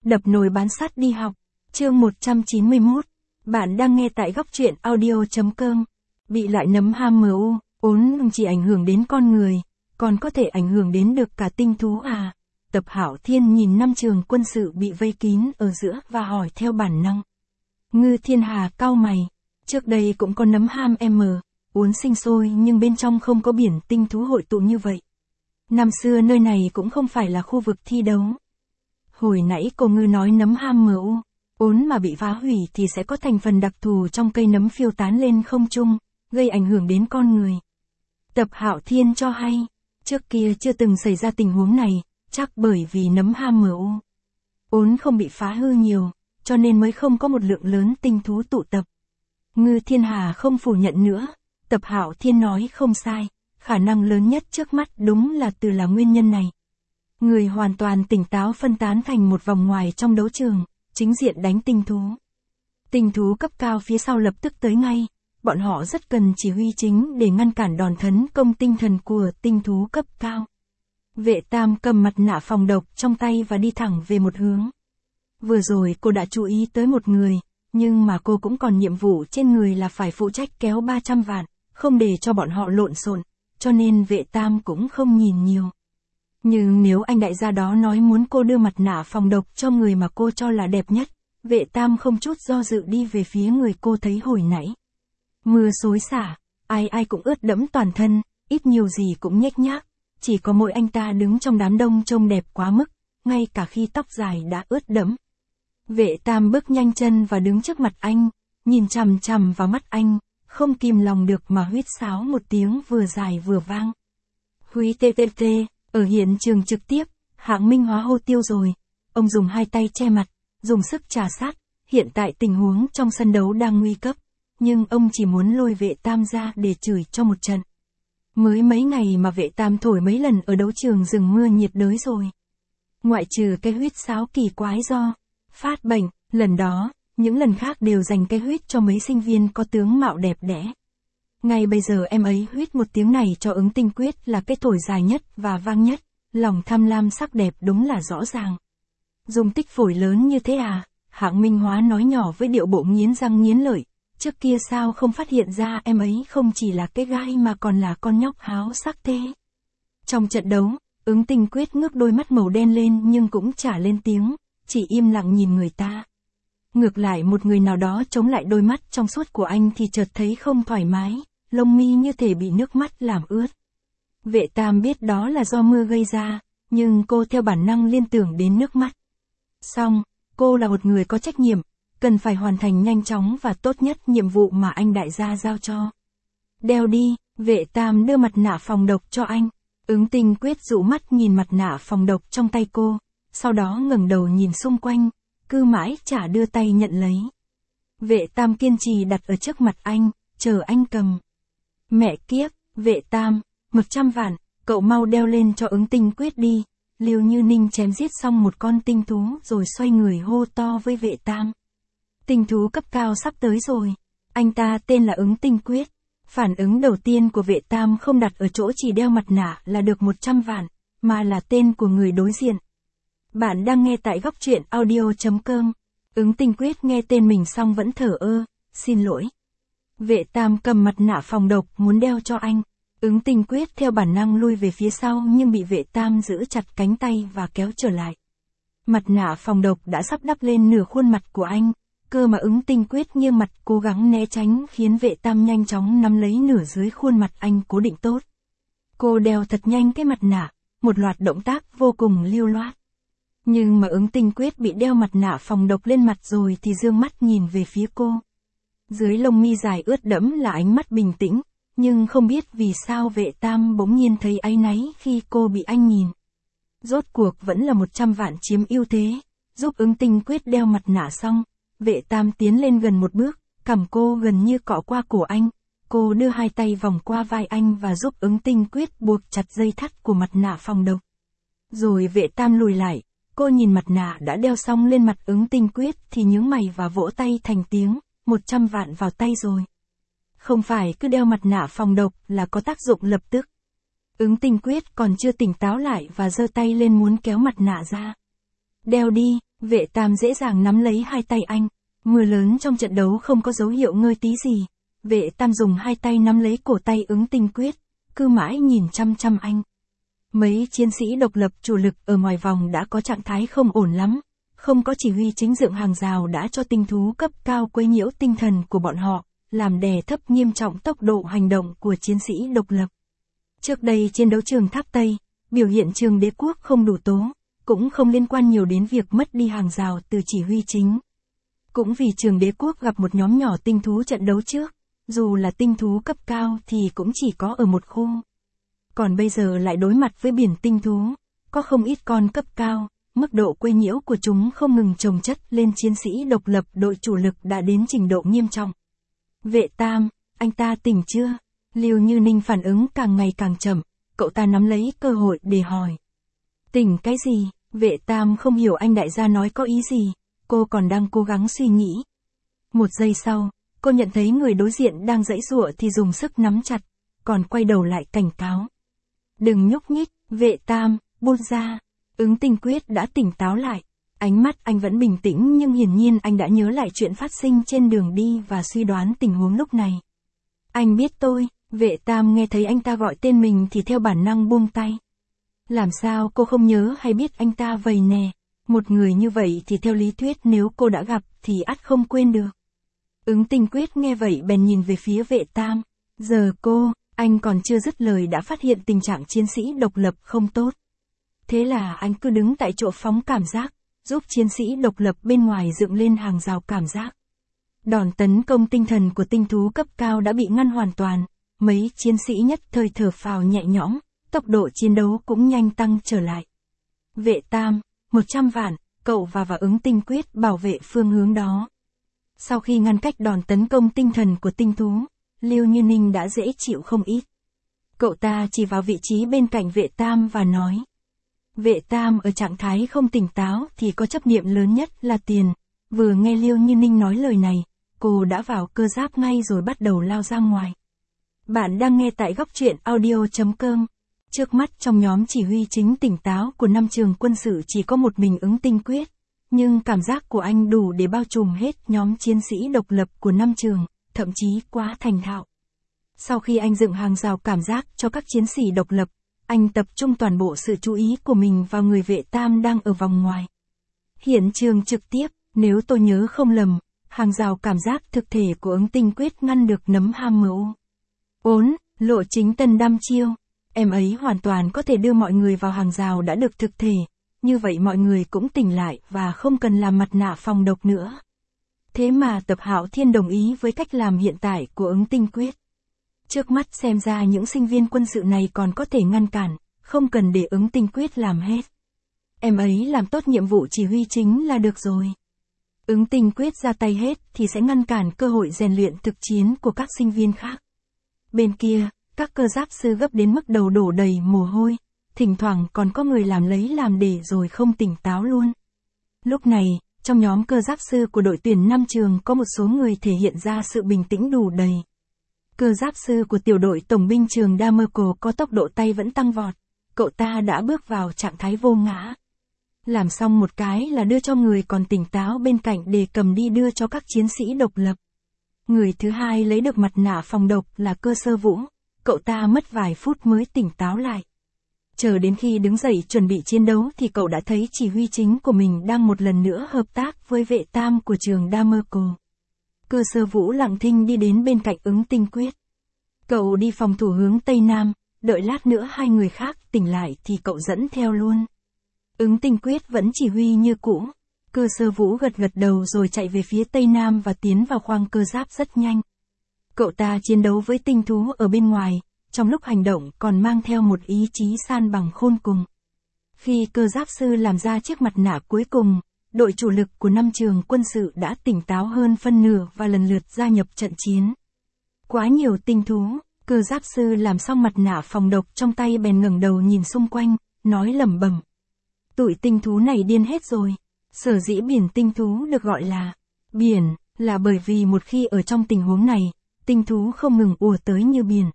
Đập nồi bán sắt đi học. Chương 191. Bạn đang nghe tại góc truyện audio.com. Bị lại nấm HMU, ốn chỉ ảnh hưởng đến con người, còn có thể ảnh hưởng đến được cả tinh thú à? Tập Hạo Thiên nhìn năm trường quân sự bị vây kín ở giữa và hỏi theo bản năng. Ngư Thiên Hà cau mày. Trước đây cũng có nấm uốn sinh sôi nhưng bên trong không có biển tinh thú hội tụ như vậy. Năm xưa nơi này cũng không phải là khu vực thi đấu. Hồi nãy cô Ngư nói nấm uốn mà bị phá hủy thì sẽ có thành phần đặc thù trong cây nấm phiêu tán lên không trung, gây ảnh hưởng đến con người. Tập Hạo Thiên cho hay, trước kia chưa từng xảy ra tình huống này, chắc bởi vì nấm uốn không bị phá hư nhiều, cho nên mới không có một lượng lớn tinh thú tụ tập. Ngư Thiên Hà không phủ nhận nữa, Tập Hạo Thiên nói không sai, khả năng lớn nhất trước mắt đúng là nguyên nhân này. Người hoàn toàn tỉnh táo phân tán thành một vòng ngoài trong đấu trường, chính diện đánh tinh thú. Tinh thú cấp cao phía sau lập tức tới ngay, bọn họ rất cần chỉ huy chính để ngăn cản đòn tấn công tinh thần của tinh thú cấp cao. Vệ Tam cầm mặt nạ phòng độc trong tay và đi thẳng về một hướng. Vừa rồi cô đã chú ý tới một người, nhưng mà cô cũng còn nhiệm vụ trên người là phải phụ trách kéo 300 vạn, không để cho bọn họ lộn xộn, cho nên Vệ Tam cũng không nhìn nhiều. Nhưng nếu anh đại gia đó nói muốn cô đưa mặt nạ phòng độc cho người mà cô cho là đẹp nhất, Vệ Tam không chút do dự đi về phía người cô thấy hồi nãy. Mưa xối xả, ai ai cũng ướt đẫm toàn thân, ít nhiều gì cũng nhếch nhác, chỉ có mỗi anh ta đứng trong đám đông trông đẹp quá mức, ngay cả khi tóc dài đã ướt đẫm. Vệ Tam bước nhanh chân và đứng trước mặt anh, nhìn chằm chằm vào mắt anh, không kìm lòng được mà huýt sáo một tiếng vừa dài vừa vang. Húy TTT, ở hiện trường trực tiếp, Hạng Minh Hóa hô tiêu rồi. Ông dùng hai tay che mặt, dùng sức trà sát, hiện tại tình huống trong sân đấu đang nguy cấp, nhưng ông chỉ muốn lôi Vệ Tam ra để chửi cho một trận. Mới mấy ngày mà Vệ Tam thổi mấy lần ở đấu trường rừng mưa nhiệt đới rồi. Ngoại trừ cái huýt sáo kỳ quái do phát bệnh, lần đó, những lần khác đều dành cái huýt cho mấy sinh viên có tướng mạo đẹp đẽ. Ngay bây giờ em ấy huýt một tiếng này cho Ứng Tinh Quyết là cái thổi dài nhất và vang nhất, lòng tham lam sắc đẹp đúng là rõ ràng. Dung tích phổi lớn như thế à? Hạng Minh Hóa nói nhỏ với điệu bộ nghiến răng nghiến lợi, trước kia sao không phát hiện ra em ấy không chỉ là cái gai mà còn là con nhóc háo sắc thế. Trong trận đấu, Ứng Tinh Quyết ngước đôi mắt màu đen lên nhưng cũng chả lên tiếng, chỉ im lặng nhìn người ta. Ngược lại một người nào đó chống lại đôi mắt trong suốt của anh thì chợt thấy không thoải mái, lông mi như thể bị nước mắt làm ướt. Vệ Tam biết đó là do mưa gây ra, nhưng cô theo bản năng liên tưởng đến nước mắt. Xong, cô là một người có trách nhiệm, cần phải hoàn thành nhanh chóng và tốt nhất nhiệm vụ mà anh đại gia giao cho. Đeo đi, Vệ Tam đưa mặt nạ phòng độc cho anh. Ứng Tinh Quyết dụ mắt nhìn mặt nạ phòng độc trong tay cô, sau đó ngẩng đầu nhìn xung quanh, cứ mãi chả đưa tay nhận lấy. Vệ Tam kiên trì đặt ở trước mặt anh, chờ anh cầm. Mẹ kiếp, Vệ Tam, 100 vạn, cậu mau đeo lên cho Ứng Tinh Quyết đi. Liêu Như Ninh chém giết xong một con tinh thú rồi xoay người hô to với Vệ Tam. Tinh thú cấp cao sắp tới rồi. Anh ta tên là Ứng Tinh Quyết. Phản ứng đầu tiên của Vệ Tam không đặt ở chỗ chỉ đeo mặt nạ là được 100 vạn, mà là tên của người đối diện. Bạn đang nghe tại góc truyện audio.com. Ứng Tinh Quyết nghe tên mình xong vẫn thở ơ, xin lỗi. Vệ Tam cầm mặt nạ phòng độc muốn đeo cho anh. Ứng Tinh Quyết theo bản năng lui về phía sau nhưng bị Vệ Tam giữ chặt cánh tay và kéo trở lại. Mặt nạ phòng độc đã sắp đắp lên nửa khuôn mặt của anh, cơ mà Ứng Tinh Quyết nghiêng mặt cố gắng né tránh khiến Vệ Tam nhanh chóng nắm lấy nửa dưới khuôn mặt anh cố định tốt. Cô đeo thật nhanh cái mặt nạ, một loạt động tác vô cùng lưu loát. Nhưng mà Ứng Tinh Quyết bị đeo mặt nạ phòng độc lên mặt rồi thì dương mắt nhìn về phía cô. Dưới lông mi dài ướt đẫm là ánh mắt bình tĩnh, nhưng không biết vì sao Vệ Tam bỗng nhiên thấy áy náy khi cô bị anh nhìn. Rốt cuộc vẫn là 100 vạn chiếm ưu thế, giúp Ứng Tinh Quyết đeo mặt nạ xong, Vệ Tam tiến lên gần một bước, cằm cô gần như cọ qua cổ anh, cô đưa hai tay vòng qua vai anh và giúp Ứng Tinh Quyết buộc chặt dây thắt của mặt nạ phòng độc. Rồi Vệ Tam lùi lại, cô nhìn mặt nạ đã đeo xong lên mặt Ứng Tinh Quyết thì nhướng mày và vỗ tay thành tiếng, 100 vạn vào tay rồi. Không phải cứ đeo mặt nạ phòng độc là có tác dụng lập tức. Ứng Tinh Quyết còn chưa tỉnh táo lại và giơ tay lên muốn kéo mặt nạ ra. Đeo đi, Vệ Tam dễ dàng nắm lấy hai tay anh. Mưa lớn trong trận đấu không có dấu hiệu ngơi tí gì. Vệ Tam dùng hai tay nắm lấy cổ tay Ứng Tinh Quyết, cứ mãi nhìn chăm chăm anh. Mấy chiến sĩ độc lập chủ lực ở ngoài vòng đã có trạng thái không ổn lắm. Không có chỉ huy chính dựng hàng rào đã cho tinh thú cấp cao quấy nhiễu tinh thần của bọn họ, làm đè thấp nghiêm trọng tốc độ hành động của chiến sĩ độc lập. Trước đây trên đấu trường Tháp Tây, biểu hiện Trường Đế Quốc không đủ tố, cũng không liên quan nhiều đến việc mất đi hàng rào từ chỉ huy chính. Cũng vì Trường Đế Quốc gặp một nhóm nhỏ tinh thú trận đấu trước, dù là tinh thú cấp cao thì cũng chỉ có ở một khu. Còn bây giờ lại đối mặt với biển tinh thú, có không ít con cấp cao, mức độ quấy nhiễu của chúng không ngừng chồng chất lên chiến sĩ độc lập đội chủ lực đã đến trình độ nghiêm trọng. Vệ Tam, anh ta tỉnh chưa? Lưu Như Ninh phản ứng càng ngày càng chậm, cậu ta nắm lấy cơ hội để hỏi. Tỉnh cái gì? Vệ Tam không hiểu anh đại gia nói có ý gì, cô còn đang cố gắng suy nghĩ. Một giây sau, cô nhận thấy người đối diện đang giãy giụa thì dùng sức nắm chặt, còn quay đầu lại cảnh cáo. Đừng nhúc nhích, Vệ Tam, buông ra. Ứng Tinh Quyết đã tỉnh táo lại. Ánh mắt anh vẫn bình tĩnh nhưng hiển nhiên anh đã nhớ lại chuyện phát sinh trên đường đi và suy đoán tình huống lúc này. Anh biết tôi, Vệ Tam nghe thấy anh ta gọi tên mình thì theo bản năng buông tay. Làm sao cô không nhớ hay biết anh ta vậy nè? Một người như vậy thì theo lý thuyết nếu cô đã gặp thì ắt không quên được. Ứng Tinh Quyết nghe vậy bèn nhìn về phía Vệ Tam. Giờ anh còn chưa dứt lời đã phát hiện tình trạng chiến sĩ độc lập không tốt. Thế là anh cứ đứng tại chỗ phóng cảm giác, giúp chiến sĩ độc lập bên ngoài dựng lên hàng rào cảm giác. Đòn tấn công tinh thần của tinh thú cấp cao đã bị ngăn hoàn toàn, mấy chiến sĩ nhất thời thở phào nhẹ nhõm, tốc độ chiến đấu cũng nhanh tăng trở lại. Vệ Tam, 100 vạn, cậu và Ứng Tinh Quyết bảo vệ phương hướng đó. Sau khi ngăn cách đòn tấn công tinh thần của tinh thú, Lưu Như Ninh đã dễ chịu không ít. Cậu ta chỉ vào vị trí bên cạnh Vệ Tam và nói. Vệ Tam ở trạng thái không tỉnh táo thì có chấp niệm lớn nhất là tiền. Vừa nghe Lưu Như Ninh nói lời này, cô đã vào cơ giáp ngay rồi bắt đầu lao ra ngoài. Bạn đang nghe tại góc truyện audio.com. Trước mắt trong nhóm chỉ huy chính tỉnh táo của 5 trường quân sự chỉ có một mình Ứng Tinh Quyết. Nhưng cảm giác của anh đủ để bao trùm hết nhóm chiến sĩ độc lập của 5 trường, thậm chí quá thành thạo. Sau khi anh dựng hàng rào cảm giác cho các chiến sĩ độc lập, anh tập trung toàn bộ sự chú ý của mình vào người Vệ Tam đang ở vòng ngoài. Hiện trường trực tiếp, nếu tôi nhớ không lầm, hàng rào cảm giác thực thể của Ứng Tinh Quyết ngăn được nấm HMU. Lộ chính tân đăm chiêu. Em ấy hoàn toàn có thể đưa mọi người vào hàng rào đã được thực thể, như vậy mọi người cũng tỉnh lại và không cần làm mặt nạ phòng độc nữa. Thế mà Tập Hạo Thiên đồng ý với cách làm hiện tại của Ứng Tinh Quyết. Trước mắt xem ra những sinh viên quân sự này còn có thể ngăn cản, không cần để Ứng Tinh Quyết làm hết. Em ấy làm tốt nhiệm vụ chỉ huy chính là được rồi. Ứng Tinh Quyết ra tay hết thì sẽ ngăn cản cơ hội rèn luyện thực chiến của các sinh viên khác. Bên kia, các cơ giáp sư gấp đến mức đầu đổ đầy mồ hôi, thỉnh thoảng còn có người làm lấy làm để rồi không tỉnh táo luôn. Lúc này, trong nhóm cơ giáp sư của đội tuyển 5 trường có một số người thể hiện ra sự bình tĩnh đủ đầy. Cơ giáp sư của tiểu đội tổng binh trường Damerco có tốc độ tay vẫn tăng vọt, cậu ta đã bước vào trạng thái vô ngã. Làm xong một cái là đưa cho người còn tỉnh táo bên cạnh để cầm đi đưa cho các chiến sĩ độc lập. Người thứ hai lấy được mặt nạ phòng độc là Cơ Sơ Vũ, cậu ta mất vài phút mới tỉnh táo lại. Chờ đến khi đứng dậy chuẩn bị chiến đấu thì cậu đã thấy chỉ huy chính của mình đang một lần nữa hợp tác với Vệ Tam của trường Damerco. Cơ Sơ Vũ lặng thinh đi đến bên cạnh Ứng Tinh Quyết. Cậu đi phòng thủ hướng Tây Nam, đợi lát nữa hai người khác tỉnh lại thì cậu dẫn theo luôn. Ứng Tinh Quyết vẫn chỉ huy như cũ. Cơ Sơ Vũ gật gật đầu rồi chạy về phía Tây Nam và tiến vào khoang cơ giáp rất nhanh. Cậu ta chiến đấu với tinh thú ở bên ngoài, trong lúc hành động còn mang theo một ý chí san bằng khôn cùng. Khi cơ giáp sư làm ra chiếc mặt nạ cuối cùng, đội chủ lực của 5 trường quân sự đã tỉnh táo hơn phân nửa và lần lượt gia nhập trận chiến. Quá nhiều tinh thú, cơ giáp sư làm xong mặt nạ phòng độc trong tay bèn ngẩng đầu nhìn xung quanh, nói lẩm bẩm. Tụi tinh thú này điên hết rồi. Sở dĩ biển tinh thú được gọi là biển, là bởi vì một khi ở trong tình huống này, tinh thú không ngừng ùa tới như biển.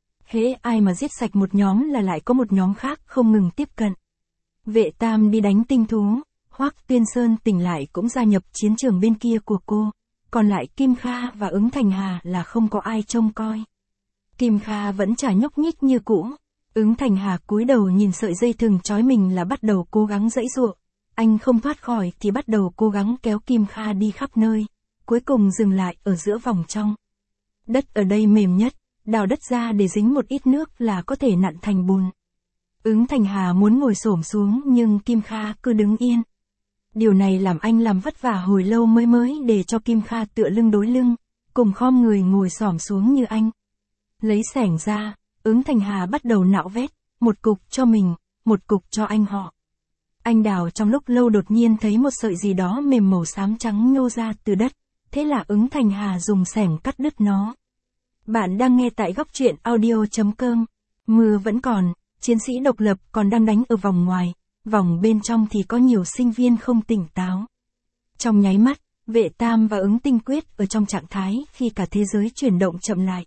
Hễ ai mà giết sạch một nhóm là lại có một nhóm khác không ngừng tiếp cận. Vệ Tam đi đánh tinh thú, Hoắc Tuyên Sơn tỉnh lại cũng gia nhập chiến trường bên kia của cô, còn lại Kim Kha và Ứng Thành Hà là không có ai trông coi. Kim Kha vẫn chả nhúc nhích như cũ. Ứng Thành Hà cúi đầu nhìn sợi dây thừng trói mình là bắt đầu cố gắng giãy giụa. Anh không thoát khỏi thì bắt đầu cố gắng kéo Kim Kha đi khắp nơi, cuối cùng dừng lại ở giữa vòng trong. Đất ở đây mềm nhất, đào đất ra để dính một ít nước là có thể nặn thành bùn. Ứng Thành Hà muốn ngồi xổm xuống nhưng Kim Kha cứ đứng yên. Điều này làm anh làm vất vả hồi lâu mới để cho Kim Kha tựa lưng đối lưng, cùng khom người ngồi xổm xuống như anh. Lấy xẻng ra, Ứng Thành Hà bắt đầu nạo vét, một cục cho mình, một cục cho anh họ. Anh đào trong lúc lâu đột nhiên thấy một sợi gì đó mềm màu xám trắng nhô ra từ đất, thế là Ứng Thành Hà dùng xẻng cắt đứt nó. Bạn đang nghe tại góc truyện audio.com. Mưa vẫn còn, chiến sĩ độc lập còn đang đánh ở vòng ngoài, vòng bên trong thì có nhiều sinh viên không tỉnh táo. Trong nháy mắt, Vệ Tam và Ứng Tinh Quyết ở trong trạng thái khi cả thế giới chuyển động chậm lại.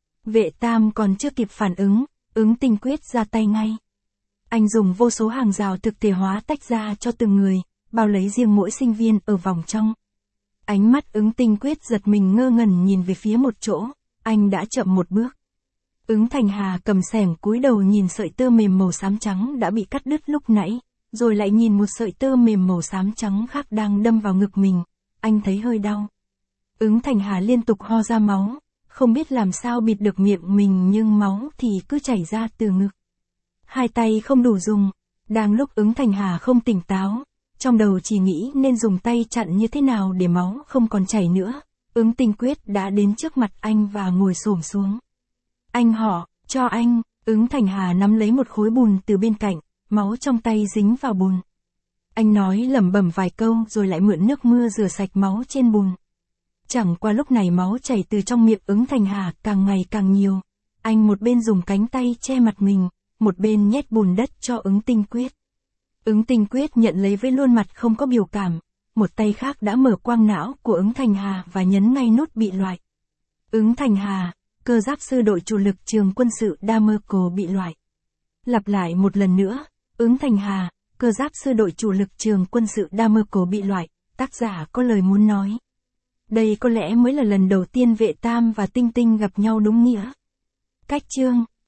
Vệ Tam còn chưa kịp phản ứng, Ứng Tinh Quyết ra tay ngay. Anh dùng vô số hàng rào thực thể hóa tách ra cho từng người, bao lấy riêng mỗi sinh viên ở vòng trong. Ánh mắt Ứng Tinh Quyết giật mình ngơ ngẩn nhìn về phía một chỗ, anh đã chậm một bước. Ứng Thành Hà cầm xẻng cúi đầu nhìn sợi tơ mềm màu xám trắng đã bị cắt đứt lúc nãy, rồi lại nhìn một sợi tơ mềm màu xám trắng khác đang đâm vào ngực mình, anh thấy hơi đau. Ứng Thành Hà liên tục ho ra máu, không biết làm sao bịt được miệng mình nhưng máu thì cứ chảy ra từ ngực. Hai tay không đủ dùng, đang lúc Ứng Thành Hà không tỉnh táo, trong đầu chỉ nghĩ nên dùng tay chặn như thế nào để máu không còn chảy nữa, Ứng Tinh Quyết đã đến trước mặt anh và ngồi xổm xuống. Anh họ, cho anh, Ứng Thành Hà nắm lấy một khối bùn từ bên cạnh, máu trong tay dính vào bùn. Anh nói lẩm bẩm vài câu rồi lại mượn nước mưa rửa sạch máu trên bùn. Chẳng qua lúc này máu chảy từ trong miệng Ứng Thành Hà càng ngày càng nhiều. Anh một bên dùng cánh tay che mặt mình, một bên nhét bùn đất cho Ứng Tinh Quyết. Ứng Tinh Quyết nhận lấy với luôn mặt không có biểu cảm, một tay khác đã mở quang não của Ứng Thành Hà và nhấn ngay nút bị loại. Ứng Thành Hà, cơ giáp sư đội chủ lực trường quân sự Damerco bị loại. Lặp lại một lần nữa, Ứng Thành Hà, cơ giáp sư đội chủ lực trường quân sự Damerco bị loại, tác giả có lời muốn nói. Đây có lẽ mới là lần đầu tiên Vệ Tam và Tinh Tinh gặp nhau đúng nghĩa. Cách chương